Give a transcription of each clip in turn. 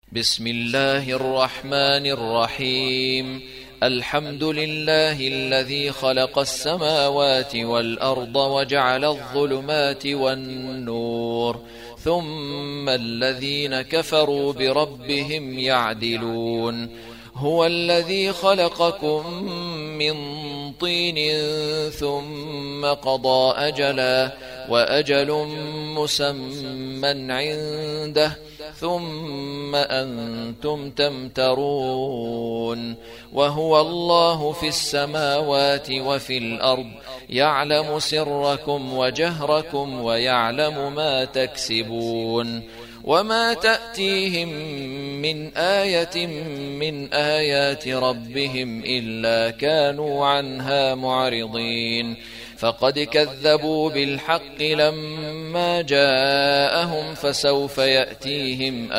بسم الله الرحمن الرحيم. الحمد لله الذي خلق السماوات والأرض وجعل الظلمات والنور، ثم الذين كفروا بربهم يعدلون. هو الذي خلقكم من طين ثم قضى أجلا، وأجل مسمى عنده، ثم أنتم تمترون. وهو الله في السماوات وفي الأرض، يعلم سركم وجهركم ويعلم ما تكسبون. وما تأتيهم من آية من آيات ربهم إلا كانوا عنها معرضين. فقد كذبوا بالحق لما جاءهم، فسوف يأتيهم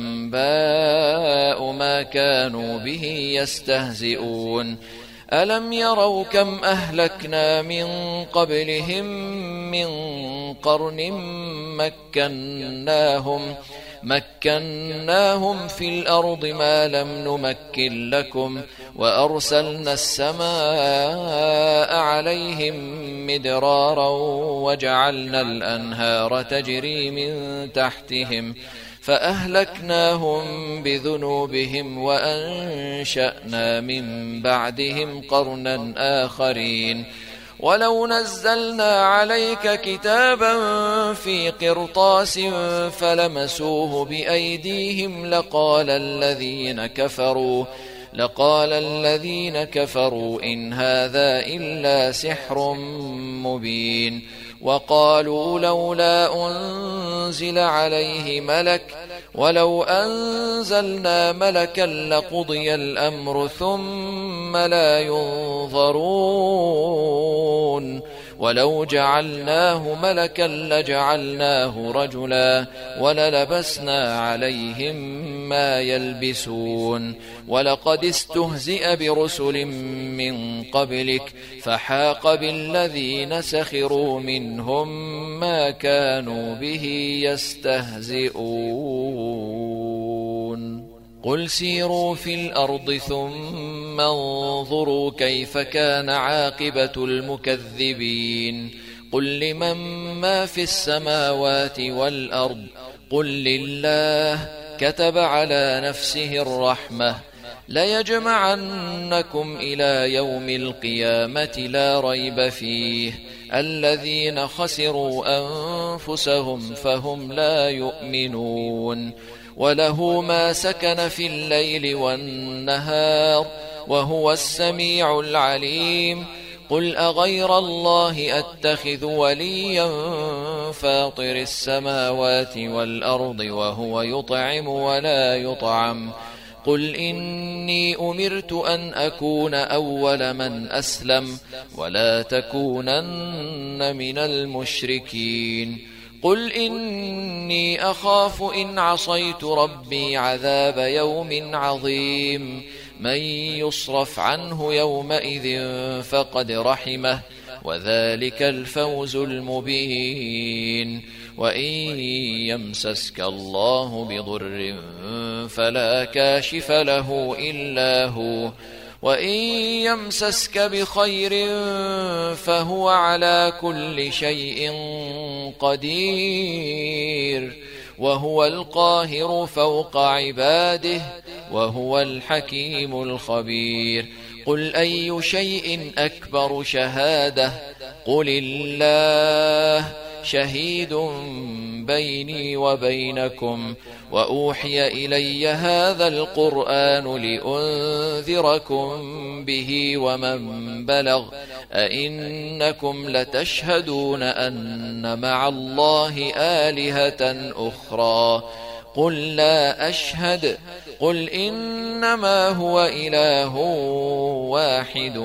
أنباء ما كانوا به يستهزئون. ألم يروا كم أهلكنا من قبلهم من قرن مكناهم في الأرض ما لم نمكن لكم، وأرسلنا السماء عليهم مدرارا، وجعلنا الأنهار تجري من تحتهم، فأهلكناهم بذنوبهم وأنشأنا من بعدهم قرنا آخرين. ولو نزلنا عليك كتابا في قرطاس فلمسوه بأيديهم لقال الذين كفروا إن هذا إلا سحر مبين. وقالوا لولا أنزل عليه ملك، ولو أنزلنا ملكا لقضي الأمر ثم لا ينظرون. ولو جعلناه ملكا لجعلناه رجلا، وللبسنا عليهم ما يلبسون. ولقد استهزئ برسل من قبلك، فحاق بالذين سخروا منهم ما كانوا به يستهزئون. قل سيروا في الأرض ثم انظروا كيف كان عاقبة المكذبين. قل لمن ما في السماوات والأرض، قل لله. كتب على نفسه الرحمة، ليجمعنكم إلى يوم القيامة لا ريب فيه. الذين خسروا أنفسهم فهم لا يؤمنون. وله ما سكن في الليل والنهار، وهو السميع العليم. قل أغير الله أتخذ وليا فاطر السماوات والأرض وهو يطعم ولا يطعم. قل إني أمرت أن أكون أول من أسلم، ولا تكونن من المشركين. قل إني أخاف إن عصيت ربي عذاب يوم عظيم. من يصرف عنه يومئذ فقد رحمه، وذلك الفوز المبين. وإن يمسسك الله بضر فلا كاشف له إلا هو، وإن يمسسك بخير فهو على كل شيء قدير. وهو القاهر فوق عباده، وهو الحكيم الخبير. قل أي شيء أكبر شهادة؟ قل الله شهيد بيني وبينكم. وأوحي إلي هذا القرآن لأنذركم به ومن بلغ. أئنكم لتشهدون أن مع الله آلهة أخرى؟ قل لا أشهد. قل إنما هو إله واحد،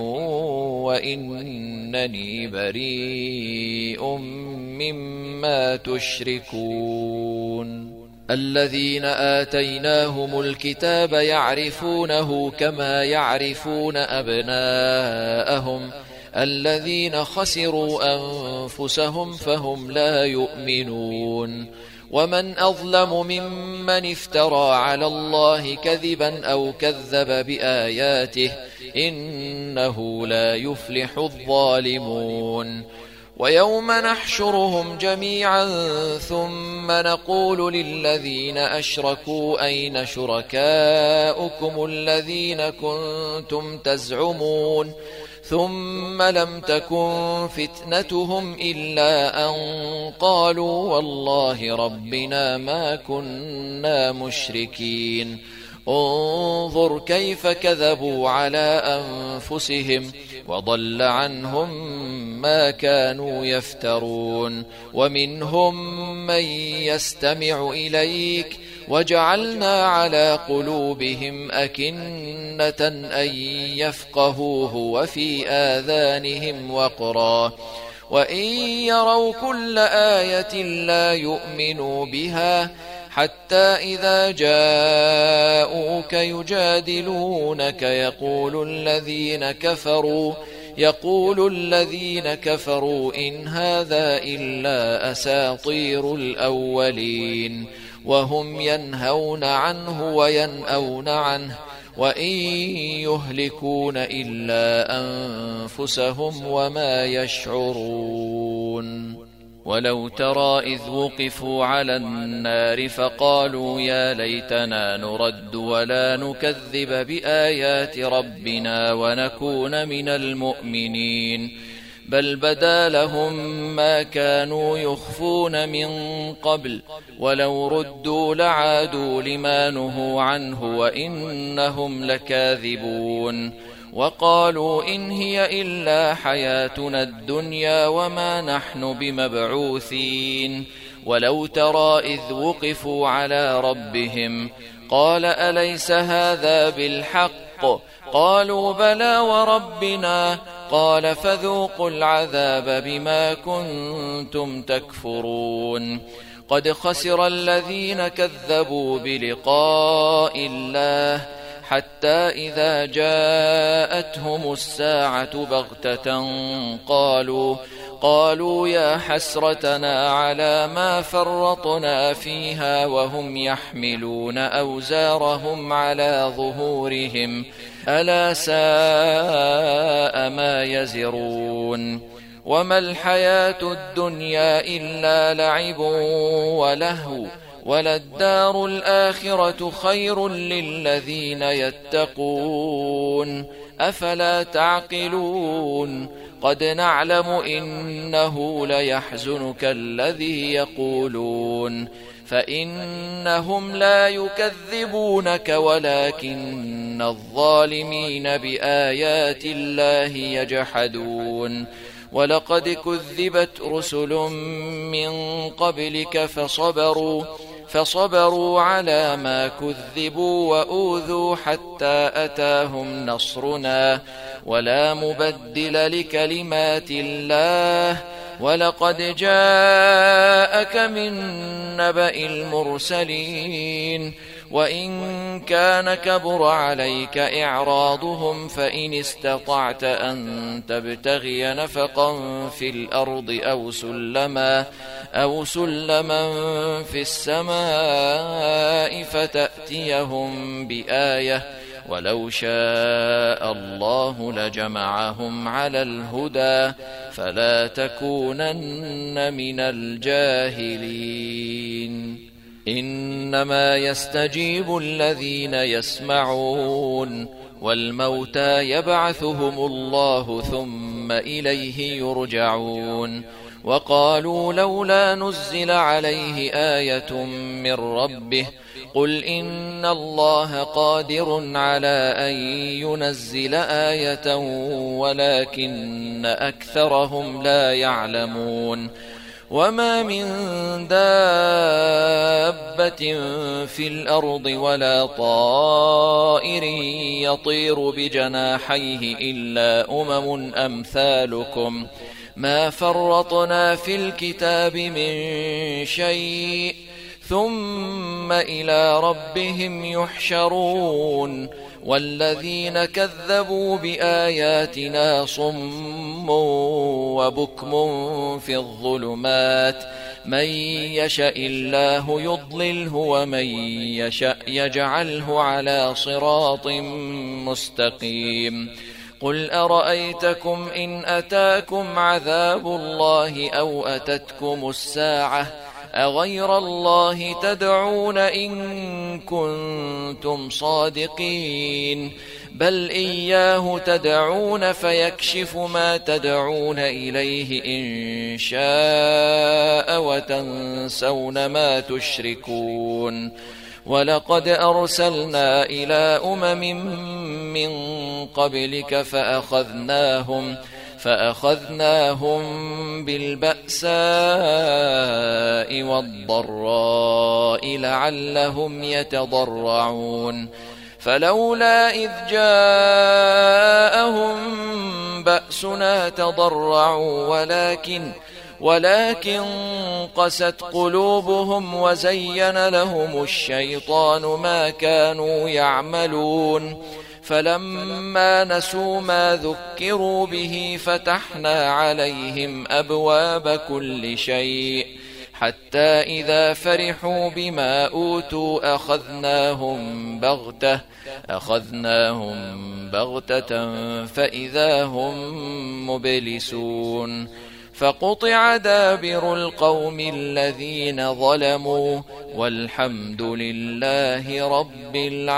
وإنني بريء مما تشركون. الذين آتيناهم الكتاب يعرفونه كما يعرفون أبناءهم، الذين خسروا أنفسهم فهم لا يؤمنون. ومن أظلم ممن افترى على الله كذبا أو كذب بآياته إنه لا يفلح الظالمون ويوم نحشرهم جميعا ثم نقول للذين أشركوا أين شركاؤكم الذين كنتم تزعمون ثم لم تكن فتنتهم إلا أن قالوا والله ربنا ما كنا مشركين انظر كيف كذبوا على أنفسهم وضل عنهم ما كانوا يفترون ومنهم من يستمع إليك وجعلنا على قلوبهم أكنة أن يفقهوه وفي آذانهم وقرا وإن يروا كل آية لا يؤمنوا بها حتى إذا جاءوك يجادلونك يقول الذين كفروا إن هذا إلا أساطير الأولين وهم ينهون عنه وينأون عنه وإن يهلكون إلا أنفسهم وما يشعرون ولو ترى إذ وقفوا على النار فقالوا يا ليتنا نرد ولا نكذب بآيات ربنا ونكون من المؤمنين بل بدا لهم ما كانوا يخفون من قبل ولو ردوا لعادوا لما نهوا عنه وإنهم لكاذبون وقالوا إن هي إلا حياتنا الدنيا وما نحن بمبعوثين ولو ترى إذ وقفوا على ربهم قال أليس هذا بالحق قالوا بلى وربنا قال فذوقوا العذاب بما كنتم تكفرون قد خسر الذين كذبوا بلقاء الله حتى إذا جاءتهم الساعة بغتة قالوا يا حسرتنا على ما فرطنا فيها وهم يحملون أوزارهم على ظهورهم ألا ساء ما يزرون وما الحياة الدنيا إلا لعب ولهو وللدار الآخرة خير للذين يتقون أفلا تعقلون قد نعلم إنه ليحزنك الذي يقولون فإنهم لا يكذبونك ولكن الظالمين بآيات الله يجحدون ولقد كذبت رسل من قبلك فصبروا على ما كذبوا وأوذوا حتى أتاهم نصرنا ولا مبدل لكلمات الله ولقد جاءك من نبأ المرسلين وإن كان كبر عليك إعراضهم فإن استطعت أن تبتغي نفقا في الأرض أو سلما في السماء فتأتيهم بآية ولو شاء الله لجمعهم على الهدى فلا تكونن من الجاهلين إنما يستجيب الذين يسمعون والموتى يبعثهم الله ثم إليه يرجعون وقالوا لولا نزل عليه آية من ربه قل إن الله قادر على أن ينزل آية ولكن أكثرهم لا يعلمون وما من دابة في الأرض ولا طائر يطير بجناحيه إلا أمم أمثالكم ما فرطنا في الكتاب من شيء ثم إلى ربهم يحشرون والذين كذبوا بآياتنا صم وبكم في الظلمات من يشاء الله يضلله ومن يشاء يجعله على صراط مستقيم. قل أرأيتكم إن أتاكم عذاب الله أو أتتكم الساعة أغير الله تدعون إن كنتم صادقين؟ بل إياه تدعون فيكشف ما تدعون إليه إن شاء وتنسون ما تشركون. ولقد أرسلنا إلى من قبلك فأخذناهم بالبأساء والضراء لعلهم يتضرعون. فلولا إذ جاءهم بأسنا تضرعوا ولكن قست قلوبهم وزين لهم الشيطان ما كانوا يعملون. فلما نسوا ما ذكروا به فتحنا عليهم أبواب كل شيء حتى إذا فرحوا بما أوتوا أخذناهم بغتة فإذا هم مبلسون. فقطع دابر القوم الذين ظلموا والحمد لله رب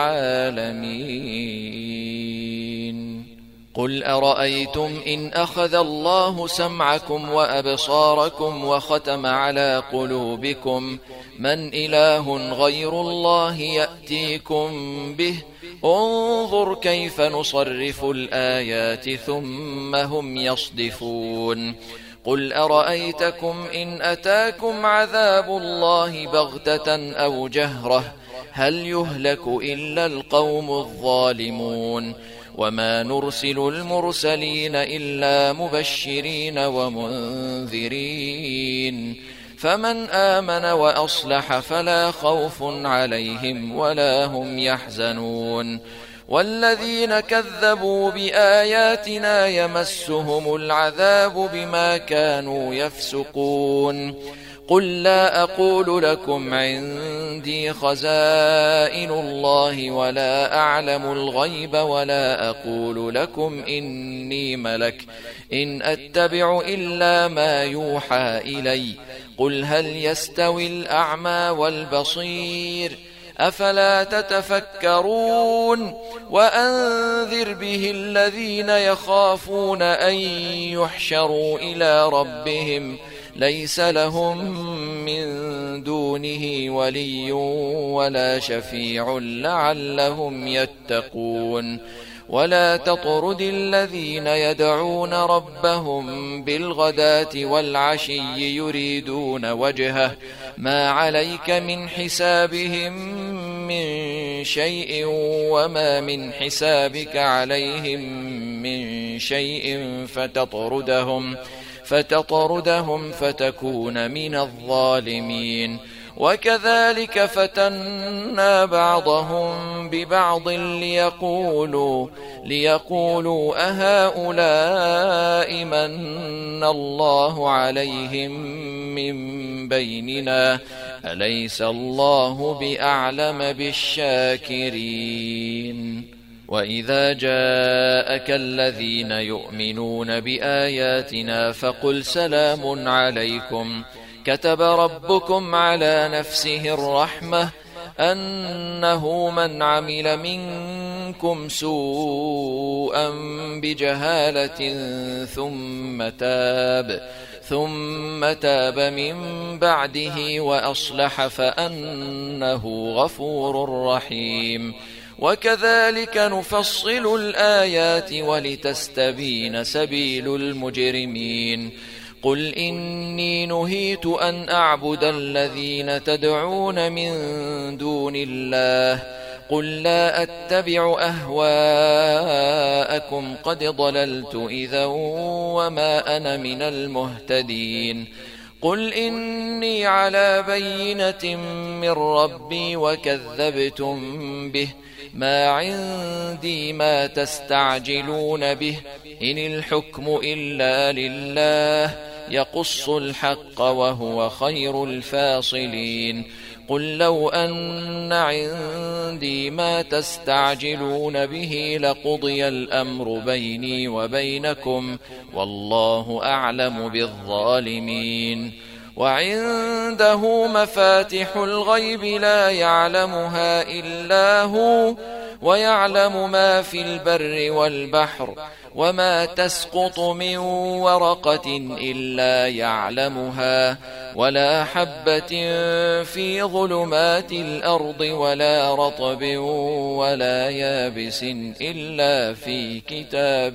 العالمين. قل أرأيتم إن أخذ الله سمعكم وأبصاركم وختم على قلوبكم من إله غير الله يأتيكم به؟ انظر كيف نصرف الآيات ثم هم يصدفون. قل أرأيتكم إن أتاكم عذاب الله بغتة أو جهرة هل يهلك إلا القوم الظالمون؟ وما نرسل المرسلين إلا مبشرين ومنذرين. فمن آمن وأصلح فلا خوف عليهم ولا هم يحزنون. والذين كذبوا بآياتنا يمسهم العذاب بما كانوا يفسقون. قل لا أقول لكم عندي خزائن الله ولا أعلم الغيب ولا أقول لكم إني ملك إن أتبع إلا ما يوحى إلي. قل هل يستوي الأعمى والبصير أفلا تتفكرون؟ وأنذر به الذين يخافون أن يحشروا إلى ربهم ليس لهم من دونه ولي ولا شفيع لعلهم يتقون. ولا تطرد الذين يدعون ربهم بالغداة والعشي يريدون وجهه ما عليك من حسابهم من شيء وما من حسابك عليهم من شيء فتطردهم فتكون من الظالمين. وكذلك فتنا بعضهم ببعض ليقولوا أهؤلاء من الله عليهم من بيننا أليس الله بأعلم بالشاكرين. وإذا جاءك الذين يؤمنون بآياتنا فقل سلام عليكم كتب ربكم على نفسه الرحمة أنه من عمل منكم سوءا بجهالة ثم تاب من بعده وأصلح فأنه غفور رحيم. وكذلك نفصل الآيات ولتستبين سبيل المجرمين. قل إني نهيت أن أعبد الذين تدعون من دون الله قل لا أتبع أهواءكم قد ضللت إذا وما أنا من المهتدين. قل إني على بينة من ربي وكذبتم به ما عندي ما تستعجلون به إن الحكم إلا لله يقص الحق وهو خير الفاصلين قل لو أن عندي ما تستعجلون به لقضي الأمر بيني وبينكم والله أعلم بالظالمين وعنده مفاتح الغيب لا يعلمها إلا هو ويعلم ما في البر والبحر وما تسقط من ورقة إلا يعلمها ولا حبة في ظلمات الأرض ولا رطب ولا يابس إلا في كتاب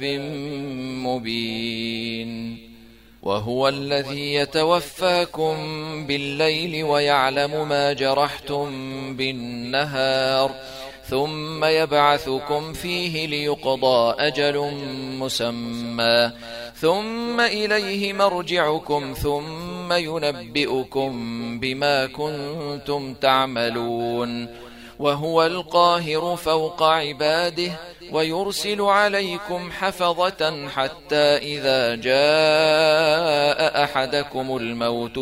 مبين وهو الذي يتوفاكم بالليل ويعلم ما جرحتم بالنهار ثم يبعثكم فيه ليقضى أجل مسمى ثم إليه مرجعكم ثم ينبئكم بما كنتم تعملون وهو القاهر فوق عباده ويرسل عليكم حفظة حتى إذا جاء أحدكم الموت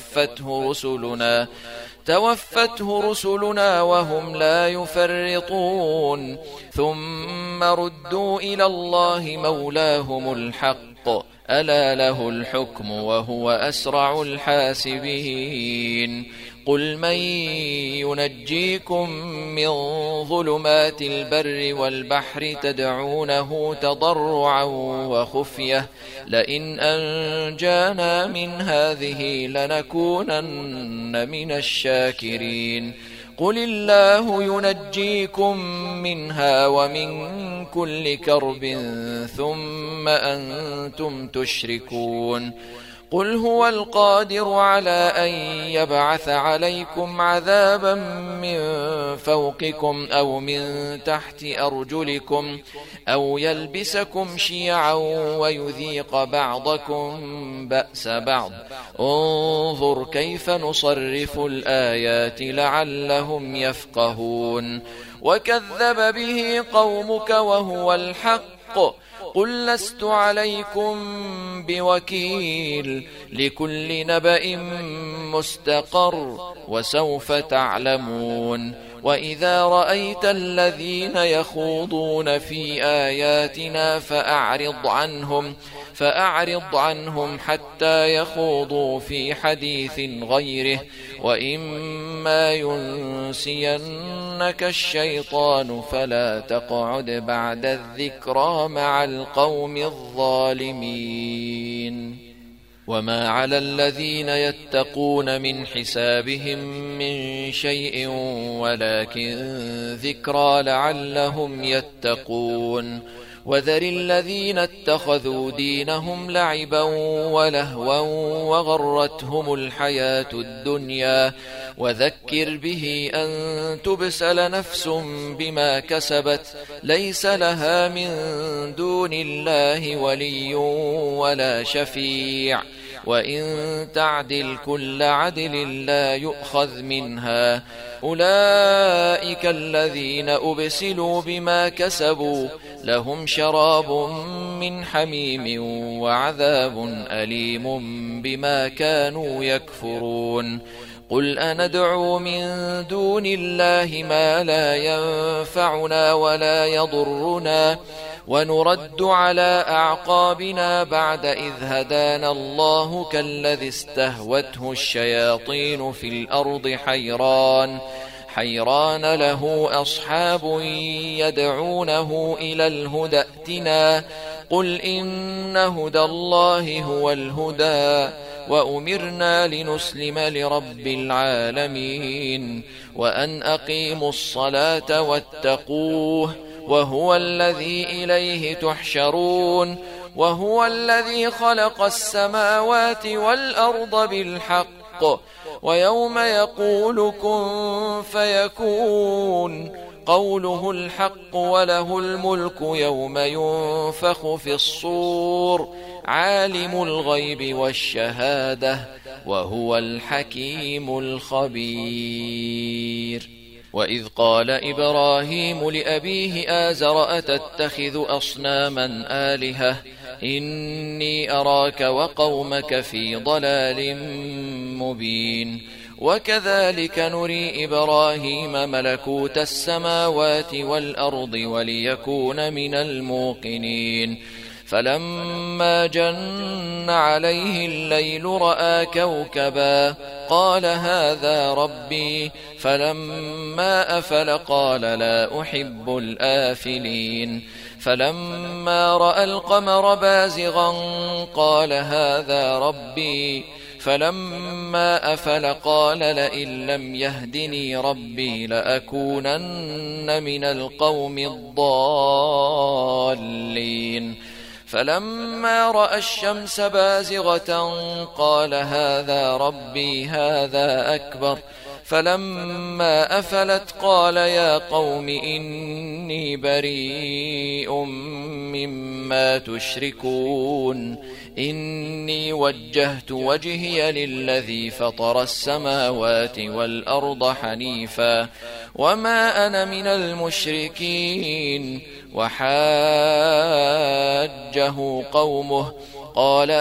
توفته رسلنا وهم لا يفرطون ثم ردوا إلى الله مولاهم الحق ألا له الحكم وهو أسرع الحاسبين قل من ينجيكم من ظلمات البر والبحر تدعونه تضرعا وخفية لئن أنجانا من هذه لنكونن من الشاكرين قل الله ينجيكم منها ومن كل كرب ثم أنتم تشركون قل هو القادر على أن يبعث عليكم عذابا من فوقكم أو من تحت أرجلكم أو يلبسكم شيعا ويذيق بعضكم بأس بعض انظر كيف نصرف الآيات لعلهم يفقهون وكذب به قومك وهو الحق قل لست عليكم بوكيل لكل نبأ مستقر وسوف تعلمون وإذا رأيت الذين يخوضون في آياتنا فأعرض عنهم حتى يخوضوا في حديث غيره وإما ينسينك الشيطان فلا تقعد بعد الذكرى مع القوم الظالمين وما على الذين يتقون من حسابهم من شيء ولكن ذكرى لعلهم يتقون وذر الذين اتخذوا دينهم لعبا ولهوا وغرتهم الحياة الدنيا وذكر به أن تبسل نفس بما كسبت ليس لها من دون الله ولي ولا شفيع وإن تعدل كل عدل لا يؤخذ منها أولئك الذين أبسلوا بما كسبوا لهم شراب من حميم وعذاب أليم بما كانوا يكفرون قل أندعو من دون الله ما لا ينفعنا ولا يضرنا ونرد على أعقابنا بعد إذ هدانا الله كالذي استهوته الشياطين في الأرض حيران له أصحاب يدعونه إلى الهدى ائتنا قل إن هدى الله هو الهدى وأمرنا لنسلم لرب العالمين وأن أقيموا الصلاة واتقوه وهو الذي إليه تحشرون وهو الذي خلق السماوات والأرض بالحق ويوم يقول كن فيكون قوله الحق وله الملك يوم ينفخ في الصور عالم الغيب والشهادة وهو الحكيم الخبير وإذ قال إبراهيم لأبيه آزر أتتخذ أصناما آلهة إني أراك وقومك في ضلال مبين وكذلك نري إبراهيم ملكوت السماوات والأرض وليكون من الموقنين فلما جن عليه الليل رأى كوكبا قال هذا ربي فلما أفل قال لا أحب الآفلين فلما رأى القمر بازغا قال هذا ربي فلما أفل قال لئن لم يهدني ربي لأكونن من القوم الضالين فلما رأى الشمس بازغة قال هذا ربي هذا أكبر فلما أفلت قال يا قوم إني بريء مما تشركون إني وجهت وجهي للذي فطر السماوات والأرض حنيفا وما أنا من المشركين وحاجه قومه قال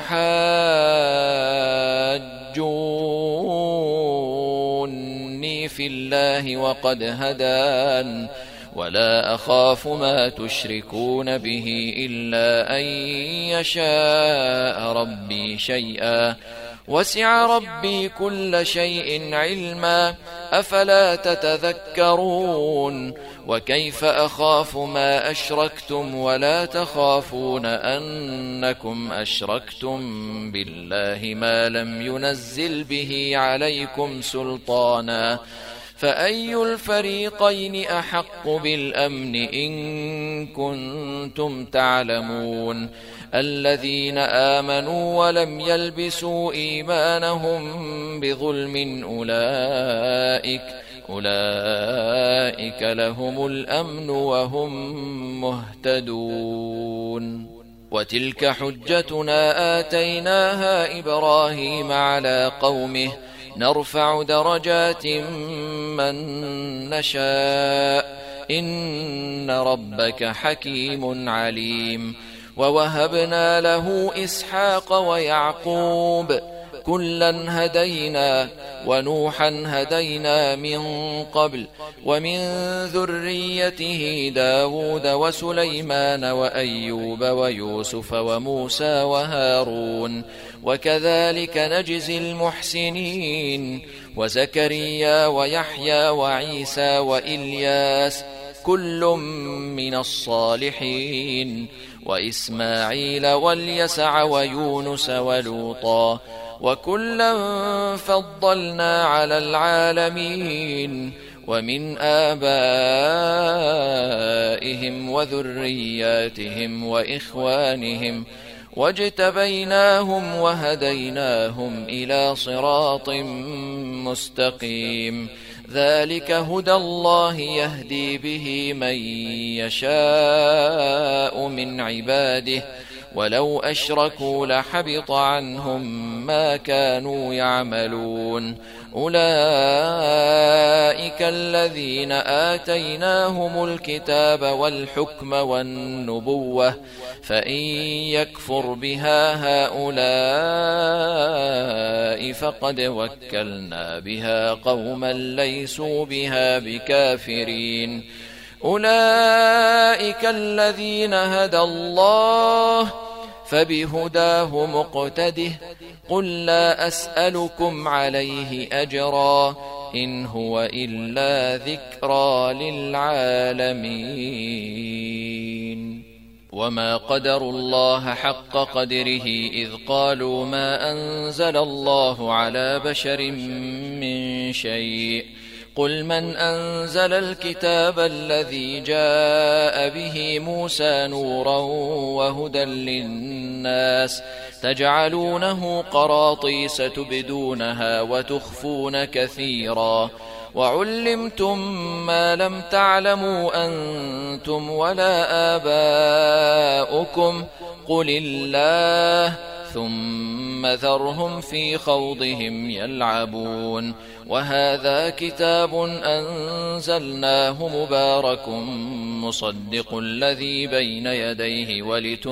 أتحاجوني في الله وقد هدان ولا أخاف ما تشركون به إلا أن يشاء ربي شيئا وسع ربي كل شيء علما أفلا تتذكرون وكيف أخاف ما أشركتم ولا تخافون أنكم أشركتم بالله ما لم ينزل به عليكم سلطانا فأي الفريقين أحق بالأمن إن كنتم تعلمون الذين آمنوا ولم يلبسوا إيمانهم بظلم أولئك لهم الأمن وهم مهتدون وتلك حجتنا آتيناها إبراهيم على قومه نرفع درجات من نشاء إن ربك حكيم عليم ووهبنا له إسحاق ويعقوب كلا هدينا ونوحا هدينا من قبل ومن ذريته داود وسليمان وأيوب ويوسف وموسى وهارون وكذلك نجزي المحسنين وزكريا ويحيى وعيسى وإلياس كل من الصالحين وإسماعيل واليسع ويونس ولوطا وكلا فضلنا على العالمين ومن آبائهم وذرياتهم وإخوانهم واجتبيناهم وهديناهم إلى صراط مستقيم ذلك هدى الله يهدي به من يشاء من عباده ولو أشركوا لحبط عنهم ما كانوا يعملون أولئك الذين آتيناهم الكتاب والحكم والنبوة فإن يكفر بها هؤلاء فقد وكلنا بها قوما ليسوا بها بكافرين أولئك الذين هدى الله فبهداه مقتده قل لا أسألكم عليه أجرا إن هو إلا ذكرى للعالمين وما قدروا الله حق قدره إذ قالوا ما أنزل الله على بشر من شيء قل من أنزل الكتاب الذي جاء به موسى نورا وهدى للناس تجعلونه قراطيس تبدونها وتخفون كثيرا وعلمتم ما لم تعلموا أنتم ولا آباؤكم قل الله ثم ذرهم في خوضهم يلعبون. وهذا كتاب أنزلناه مبارك مصدق الذي بين يديه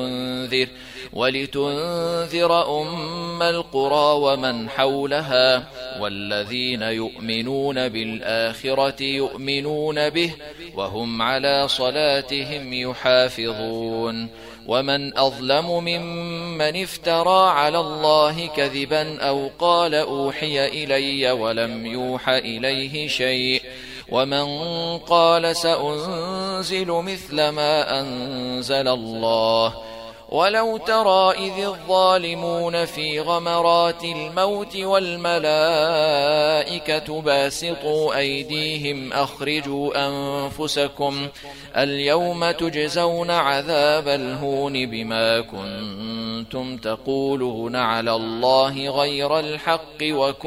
ولتنذر أم القرى ومن حولها والذين يؤمنون بالآخرة يؤمنون به وهم على صلاتهم يحافظون. ومن أظلم ممن افترى على الله كذبا أو قال أوحي إلي ولم يوح إليه شيء ومن قال سأنزل مثل ما أنزل الله. ولو ترى إذ الظالمون في غمرات الموت والملائكة باسطوا أيديهم أخرجوا أنفسكم اليوم تجزون عذاب الهون بما كنتم تقولون على الله غير الحق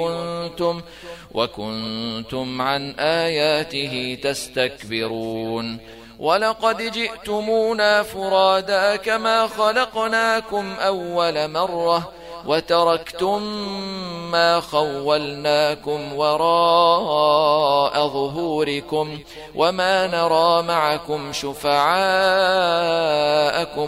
وكنتم عن آياته تستكبرون. ولقد جئتمونا فرادا كما خلقناكم أول مرة وتركتم ما خولناكم وراء ظهوركم وما نرى معكم شفعاءكم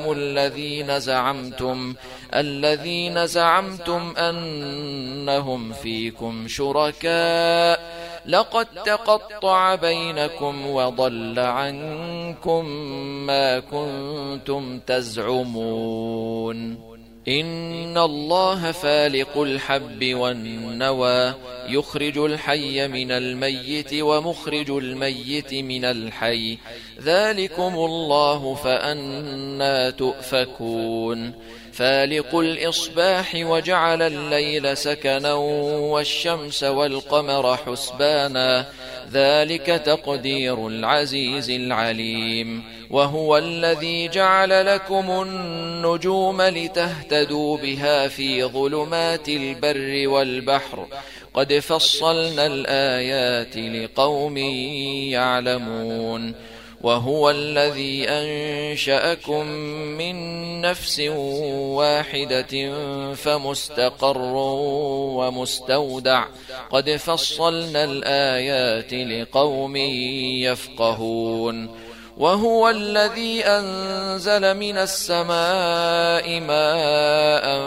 الذين زعمتم أنهم فيكم شركاء لقد تقطع بينكم وضل عنكم ما كنتم تزعمون. إن الله فالق الحب والنوى يخرج الحي من الميت ومخرج الميت من الحي ذلكم الله فأنى تؤفكون. فالق الإصباح وجعل الليل سكنا والشمس والقمر حسبانا ذلك تقدير العزيز العليم. وهو الذي جعل لكم النجوم لتهتدوا بها في ظلمات البر والبحر قد فصلنا الآيات لقوم يعلمون. وهو الذي أنشأكم من نفس واحدة فمستقر ومستودع قد فصلنا الآيات لقوم يفقهون. وهو الذي أنزل من السماء ماء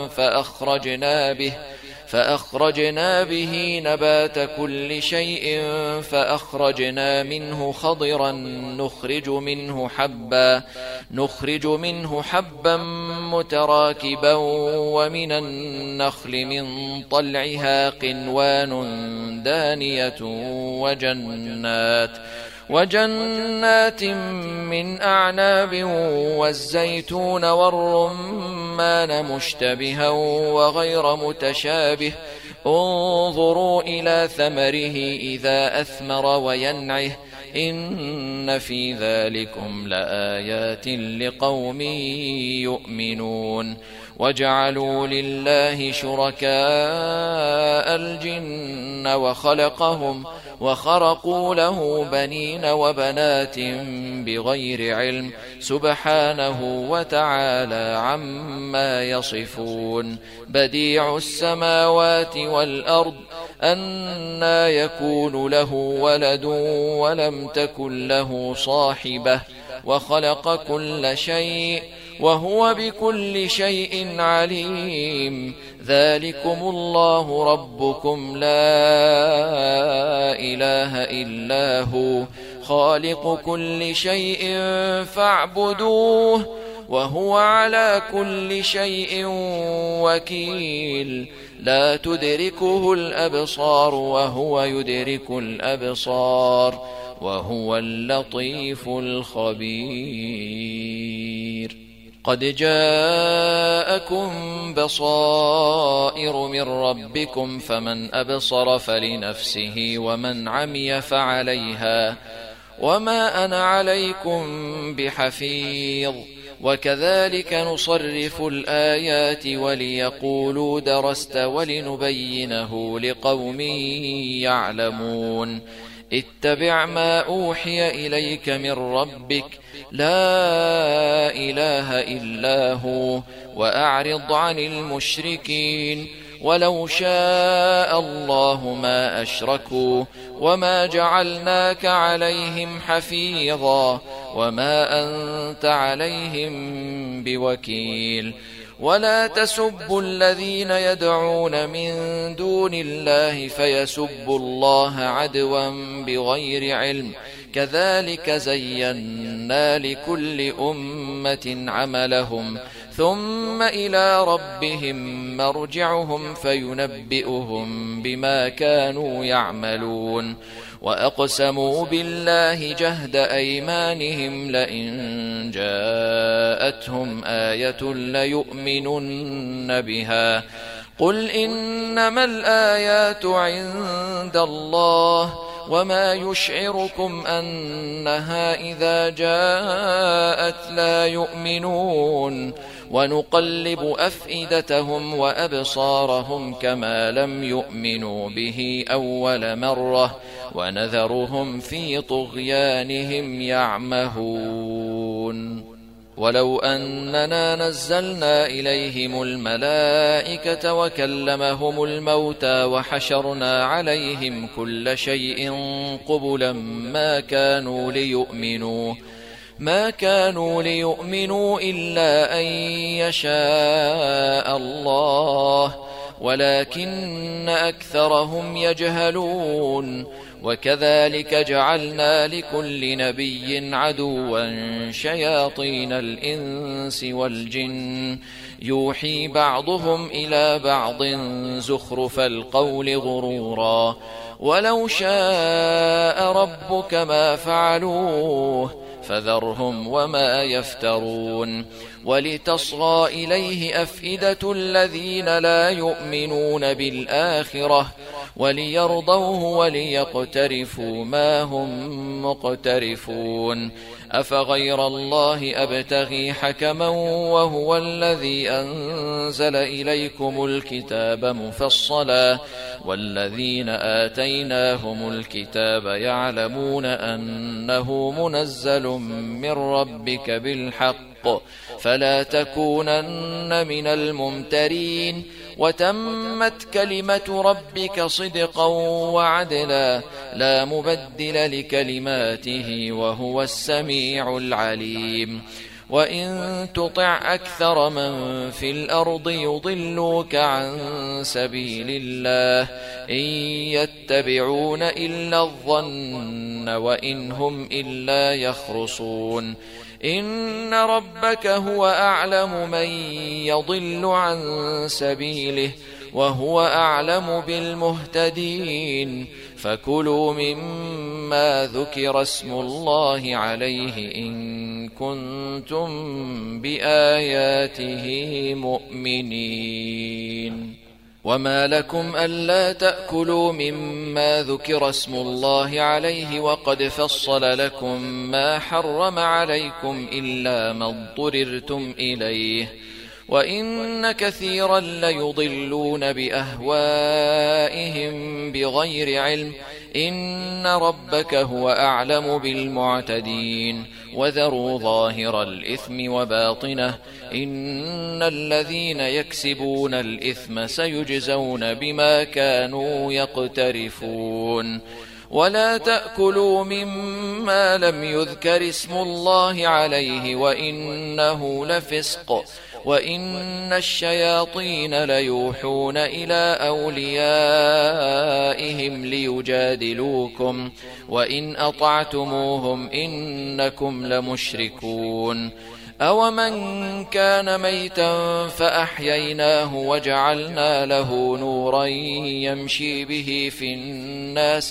فأخرجنا به نبات كل شيء فأخرجنا منه خضرا نخرج منه حبا متراكبا ومن النخل من طلعها قنوان دانية وجنات من أعناب والزيتون والرمان مشتبها وغير متشابه انظروا إلى ثمره إذا أثمر وينعه إن في ذلكم لآيات لقوم يؤمنون. وجعلوا لله شركاء الجن وخلقهم وخرقوا له بنين وبنات بغير علم سبحانه وتعالى عما يصفون. بديع السماوات والأرض أنى يكون له ولد ولم تكن له صاحبة وخلق كل شيء وهو بكل شيء عليم. ذلكم الله ربكم لا إله إلا هو خالق كل شيء فاعبدوه وهو على كل شيء وكيل. لا تدركه الأبصار وهو يدرك الأبصار وهو اللطيف الخبير. قد جاءكم بصائر من ربكم فمن أبصر فلنفسه ومن عمي فعليها وما أنا عليكم بحفيظ. وكذلك نصرف الآيات وليقولوا درست ولنبينه لقوم يعلمون. اتبع ما أوحي إليك من ربك لا إله إلا هو وأعرض عن المشركين ولو شاء الله ما أشركوا وما جعلناك عليهم حفيظا وما أنت عليهم بوكيل ولا تسبوا الذين يدعون من دون الله فيسبوا الله عدوا بغير علم كذلك زينا لكل أمة عملهم ثم إلى ربهم مرجعهم فينبئهم بما كانوا يعملون وأقسموا بالله جهد أيمانهم لئن جاءتهم آية ليؤمنن بها قل إنما الآيات عند الله وما يشعركم أنها إذا جاءت لا يؤمنون ونقلب أفئدتهم وأبصارهم كما لم يؤمنوا به أول مرة ونذرهم في طغيانهم يعمهون ولو أننا نزلنا إليهم الملائكة وكلمهم الموتى وحشرنا عليهم كل شيء قبلا ما كانوا ليؤمنوا إلا أن يشاء الله ولكن أكثرهم يجهلون وكذلك جعلنا لكل نبي عدوا شياطين الإنس والجن يوحي بعضهم إلى بعض زخرف القول غرورا ولو شاء ربك ما فعلوه فذرهم وما يفترون ولتصغى إليه أفئدة الذين لا يؤمنون بالآخرة وليرضوه وليقترفوا ما هم مقترفون أفغير الله أبتغي حكما وهو الذي أنزل إليكم الكتاب مفصلا والذين آتيناهم الكتاب يعلمون أنه منزل من ربك بالحق فلا تكونن من الممترين وتمت كلمة ربك صدقا وعدلا لا مبدل لكلماته وهو السميع العليم وإن تطع أكثر من في الأرض يضلوك عن سبيل الله إن يتبعون إلا الظن وإن هم إلا يخرصون إن ربك هو أعلم من يضل عن سبيله وهو أعلم بالمهتدين فكلوا مما ذكر اسم الله عليه إن كنتم بآياته مؤمنين وما لكم ألا تأكلوا مما ذكر اسم الله عليه وقد فصل لكم ما حرم عليكم إلا ما اضطررتم إليه وإن كثيرا ليضلون بأهوائهم بغير علم إن ربك هو أعلم بالمعتدين وذروا ظاهر الإثم وباطنه إن الذين يكسبون الإثم سيجزون بما كانوا يقترفون ولا تأكلوا مما لم يذكر اسم الله عليه وإنه لفسق وإن الشياطين ليوحون إلى أوليائهم ليجادلوكم وإن أطعتموهم إنكم لمشركون أومن كان ميتا فأحييناه وجعلنا له نورا يمشي به في الناس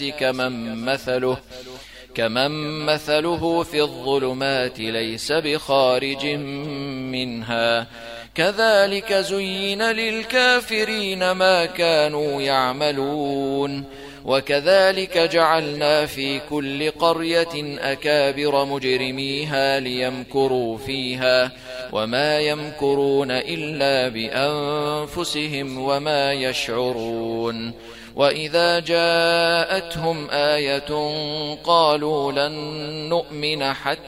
كمن مثله في الظلمات ليس بخارج منها كذلك زين للكافرين ما كانوا يعملون وكذلك جعلنا في كل قرية أكابر مجرميها ليمكروا فيها وما يمكرون إلا بأنفسهم وما يشعرون وإذا جاءتهم آية قالوا لن نؤمن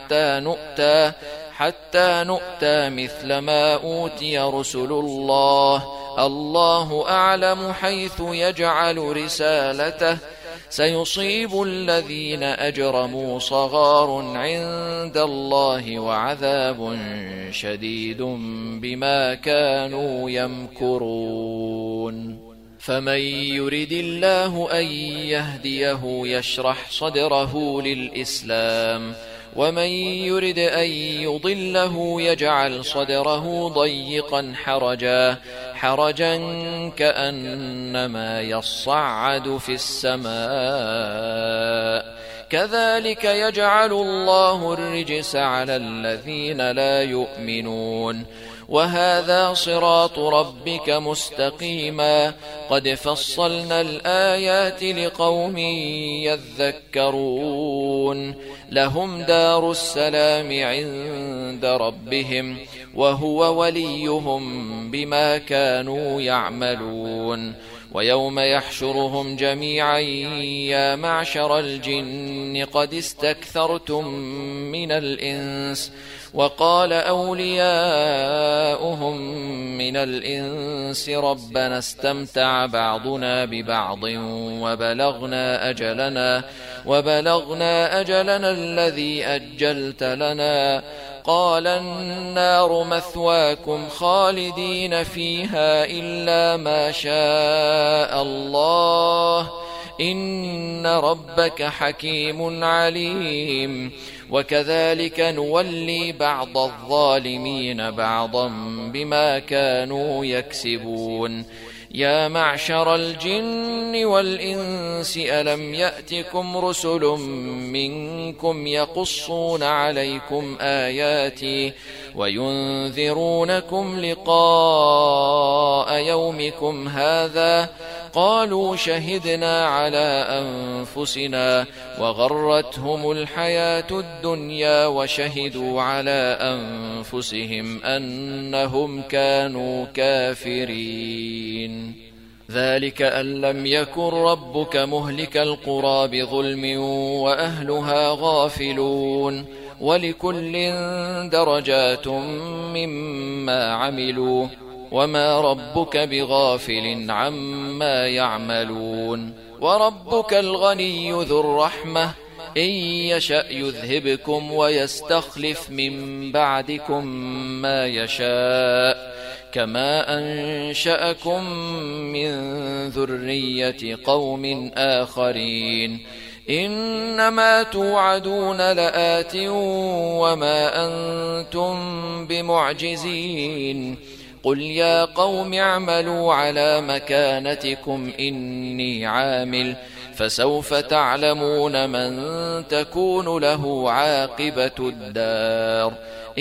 حتى نؤتى مثل ما أوتي رسل الله، الله أعلم حيث يجعل رسالته، سيصيب الذين أجرموا صغار عند الله وعذاب شديد بما كانوا يمكرون. فمن يرد الله أن يهديه يشرح صدره للإسلام، ومن يرد أن يضله يجعل صدره ضيقا حرجا كأنما يصعد في السماء، كذلك يجعل الله الرجس على الذين لا يؤمنون. وهذا صراط ربك مستقيما، قد فصلنا الآيات لقوم يذكرون. لهم دار السلام عند ربهم، وهو وليهم بما كانوا يعملون. ويوم يحشرهم جميعا يا معشر الجن قد استكثرتم من الإنس، وقال أولياؤهم من الإنس ربنا استمتع بعضنا ببعض وبلغنا أجلنا الذي أجلت لنا، قال النار مثواكم خالدين فيها إلا ما شاء الله، إن ربك حكيم عليم. وكذلك نولي بعض الظالمين بعضا بما كانوا يكسبون. يا معشر الجن والإنس ألم يأتكم رسل منكم يقصون عليكم آياتي وينذرونكم لقاء يومكم هذا؟ قالوا شهدنا على أنفسنا وغرتهم الحياة الدنيا وشهدوا على أنفسهم أنهم كانوا كافرين. ذلك أن لم يكن ربك مهلك القرى بظلم وأهلها غافلون، ولكل درجات مما عملوا، وما ربك بغافل عما يعملون. وربك الغني ذو الرحمة، إن يشأ يذهبكم ويستخلف من بعدكم ما يشاء، كما أنشأكم من ذرية قوم آخرين. إنما توعدون لآت وما أنتم بمعجزين. قل يا قوم اعملوا على مكانتكم إني عامل، فسوف تعلمون من تكون له عاقبة الدار،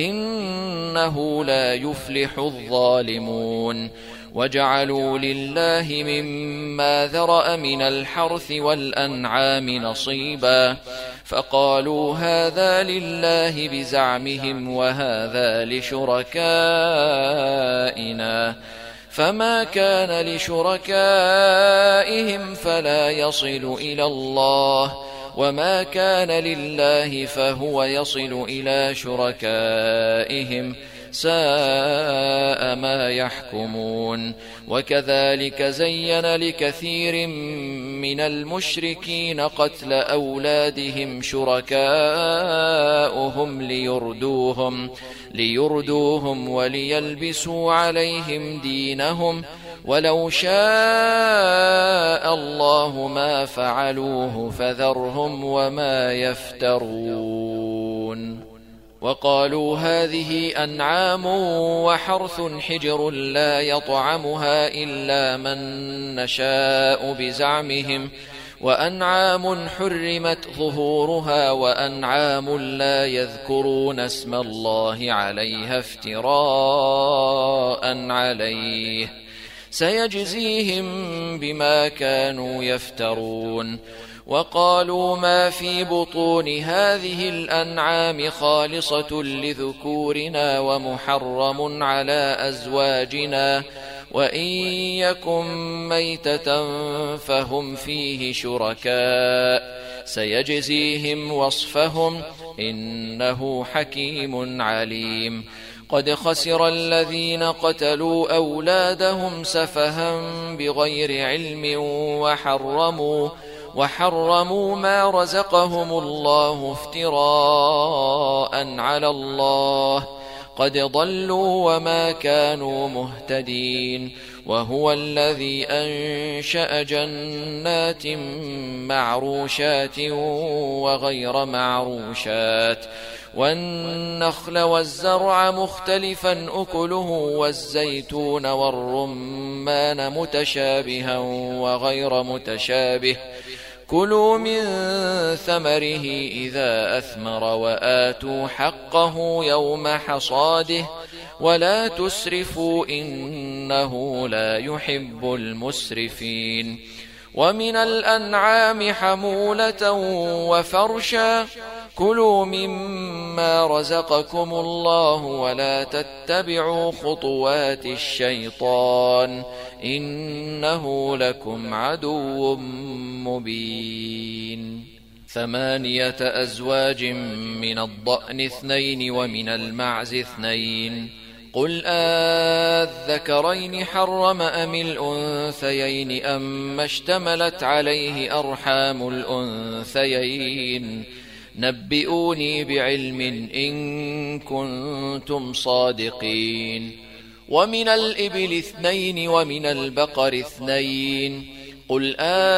إنه لا يفلح الظالمون. وجعلوا لله مما ذرأ من الحرث والأنعام نصيبا، فقالوا هذا لله بزعمهم وهذا لشركائنا، فما كان لشركائهم فلا يصل إلى الله، وما كان لله فهو يصل إلى شركائهم، ساء ما يحكمون. وكذلك زين لكثير من المشركين قتل أولادهم شركاؤهم ليردوهم وليلبسوا عليهم دينهم، ولو شاء الله ما فعلوه فذرهم وما يفترون. وقالوا هذه أنعام وحرث حجر لا يطعمها إلا من نشاء بزعمهم، وأنعام حرمت ظهورها وأنعام لا يذكرون اسم الله عليها افتراء عليه، سيجزيهم بما كانوا يفترون. وقالوا ما في بطون هذه الأنعام خالصة لذكورنا ومحرم على أزواجنا، وإن يكن ميتة فهم فيه شركاء سيجزيهم وصفهم إنه حكيم عليم قد خسر الذين قتلوا أولادهم سفها بغير علم وحرموا ما رزقهم الله افتراء على الله قد ضلوا وما كانوا مهتدين وهو الذي أنشأ جنات معروشات وغير معروشات والنخل والزرع مختلفا أكله والزيتون والرمان متشابها وغير متشابه كلوا من ثمره إذا أثمر وآتوا حقه يوم حصاده ولا تسرفوا إنه لا يحب المسرفين ومن الأنعام حمولة وفرشا كلوا مما رزقكم الله ولا تتبعوا خطوات الشيطان إنه لكم عدو مبين 8 أزواج من الضأن 2 ومن المعز 2 قل أذكرين حرم أم الأنثيين أم اشتملت عليه أرحام الأنثيين نبئوني بعلم إن كنتم صادقين ومن الإبل 2 ومن البقر 2 قل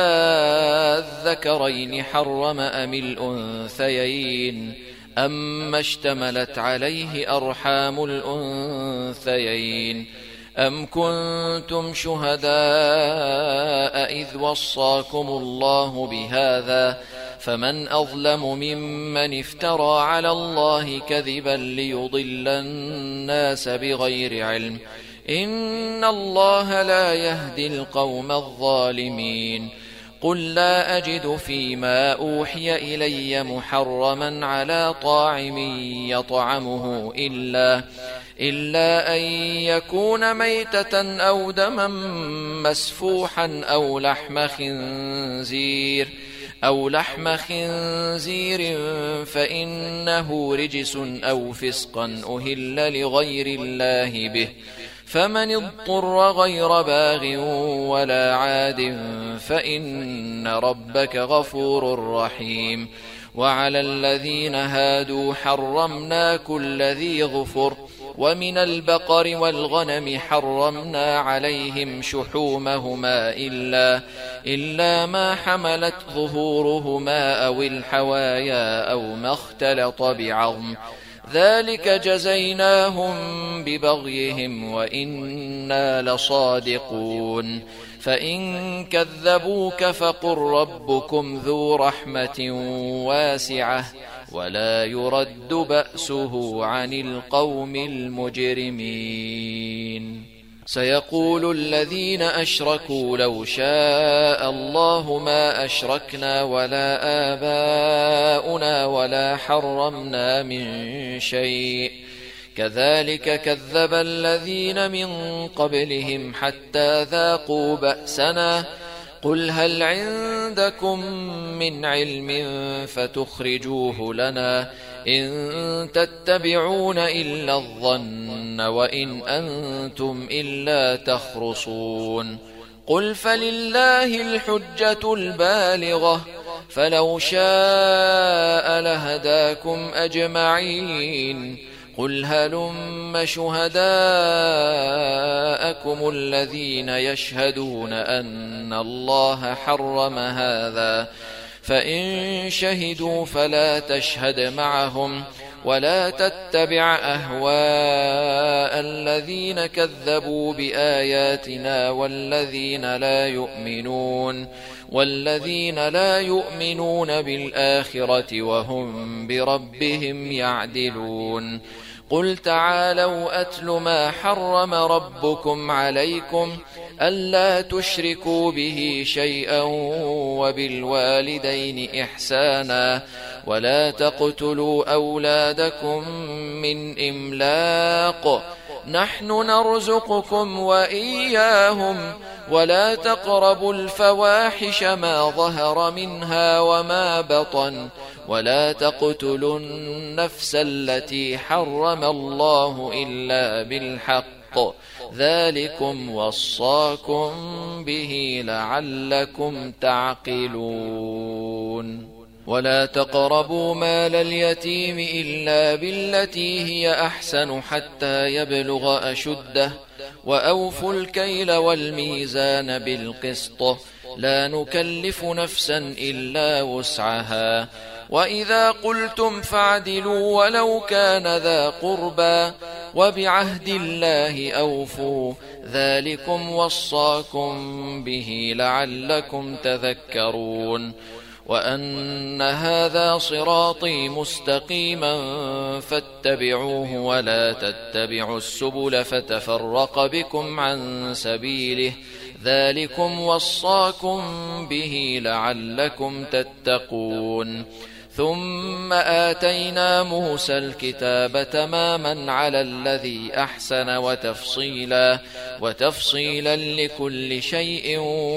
أذكرين حرم أم الأنثيين أما اشتملت عليه أرحام الأنثيين أم كنتم شهداء إذ وصاكم الله بهذا فمن أظلم ممن افترى على الله كذبا ليضل الناس بغير علم إن الله لا يهدي القوم الظالمين قل لا أجد فيما أوحي إلي محرما على طاعم يطعمه إلا أن يكون ميتة أو دما مسفوحا أو لحم خنزير فإنه رجس أو فسقا أهل لغير الله به فمن اضطر غير باغ ولا عاد فإن ربك غفور رحيم وعلى الذين هادوا حرمنا كل ذي ظفر ومن البقر والغنم حرمنا عليهم شحومهما إلا ما حملت ظهورهما أو الحوايا أو ما اختلط بعظم ذلك جزيناهم ببغيهم وإنا لصادقون فإن كذبوك فقل ربكم ذو رحمة واسعة ولا يرد بأسه عن القوم المجرمين سيقول الذين أشركوا لو شاء الله ما أشركنا ولا آباؤنا ولا حرمنا من شيء كذلك كذب الذين من قبلهم حتى ذاقوا بأسنا قل هل عندكم من علم فتخرجوه لنا إن تتبعون إلا الظن وإن أنتم إلا تخرصون قل فلله الحجة البالغة فلو شاء لهداكم أجمعين قل هلم شهداءكم الذين يشهدون أن الله حرم هذا فإن شهدوا فلا تشهد معهم ولا تتبع أهواء الذين كذبوا بآياتنا والذين لا يؤمنون بالآخرة وهم بربهم يعدلون قل تعالوا أتل ما حرم ربكم عليكم ألا تشركوا به شيئا وبالوالدين إحسانا ولا تقتلوا أولادكم من إملاق نحن نرزقكم وإياهم ولا تقربوا الفواحش ما ظهر منها وما بطن ولا تقتلوا النفس التي حرم الله إلا بالحق ذلكم وصاكم به لعلكم تعقلون ولا تقربوا مال اليتيم إلا بالتي هي أحسن حتى يبلغ أشده وأوفوا الكيل والميزان بالقسط لا نكلف نفسا إلا وسعها وإذا قلتم فاعدلوا ولو كان ذا قربى وبعهد الله أوفوا ذلكم وصاكم به لعلكم تذكرون وأن هذا صراطي مستقيما فاتبعوه ولا تتبعوا السبل فتفرق بكم عن سبيله ذلكم وصاكم به لعلكم تتقون ثم آتينا موسى الكتاب تماما على الذي أحسن وتفصيلا لكل شيء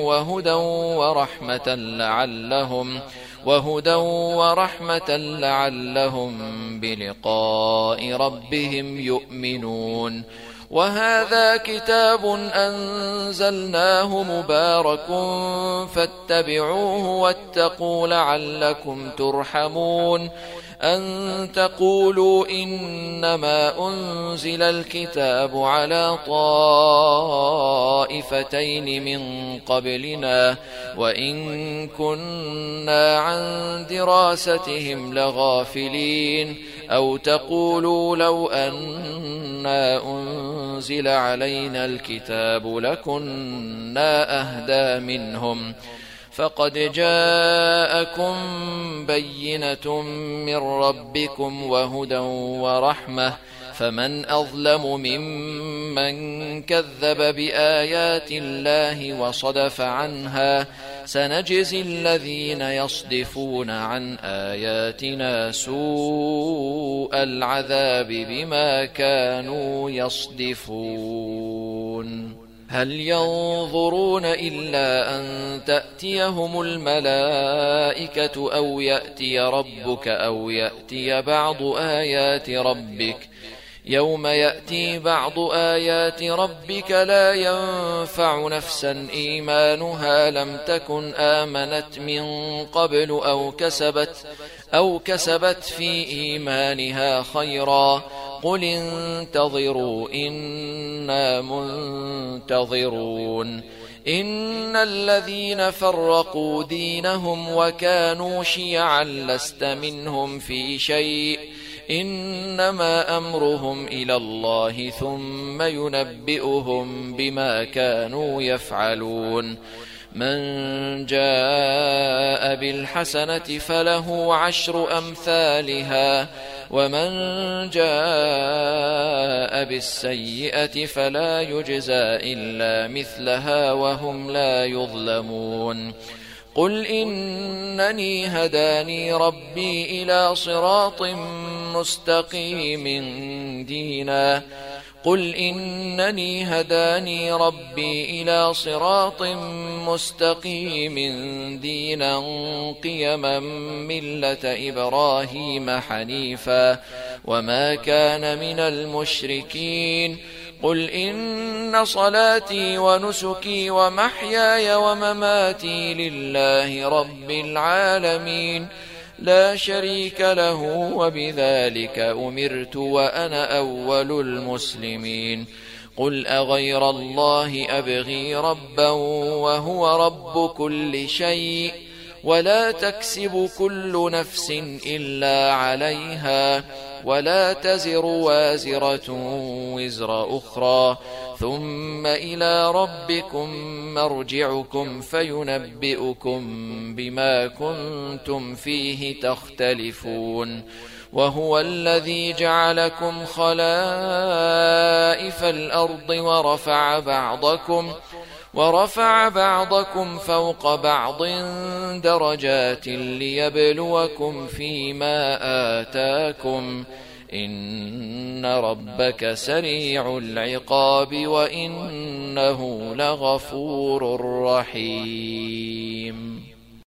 وهدى ورحمة لعلهم بلقاء ربهم يؤمنون وهذا كتاب أنزلناه مبارك فاتبعوه واتقوا لعلكم ترحمون أن تقولوا إنما أنزل الكتاب على طائفتين من قبلنا وإن كنا عن دراستهم لغافلين أو تقولوا لو أنا أنزل علينا الكتاب لكنا أهدى منهم فقد جاءكم بينة من ربكم وهدى ورحمة فمن أظلم ممن كذب بآيات الله وصدف عنها سنجزي الذين يصدفون عن آياتنا سوء العذاب بما كانوا يصدفون هل ينظرون إلا أن تأتيهم الملائكة أو يأتي ربك أو يأتي بعض آيات ربك يوم يأتي بعض آيات ربك لا ينفع نفسا إيمانها لم تكن آمنت من قبل أو كسبت في إيمانها خيرا قل انتظروا إنا منتظرون إن الذين فرقوا دينهم وكانوا شيعا لست منهم في شيء إنما أمرهم إلى الله ثم ينبئهم بما كانوا يفعلون من جاء بالحسنة فله 10 أمثالها ومن جاء بالسيئة فلا يجزى إلا مثلها وهم لا يظلمون قل إنني هداني ربي إلى صراط مستقيم دينا قيما ملة إبراهيم حنيفا وما كان من المشركين قل إن صلاتي ونسكي ومحياي ومماتي لله رب العالمين لا شريك له وبذلك أمرت وأنا أول المسلمين قل أغير الله أبغي ربا وهو رب كل شيء ولا تكسب كل نفس إلا عليها ولا تزر وازرة وزر أخرى ثم إلى ربكم مرجعكم فينبئكم بما كنتم فيه تختلفون وهو الذي جعلكم خلائف الأرض ورفع بعضكم فوق بعض درجات ليبلوكم فيما آتاكم إن ربك سريع العقاب وإنه لغفور رحيم.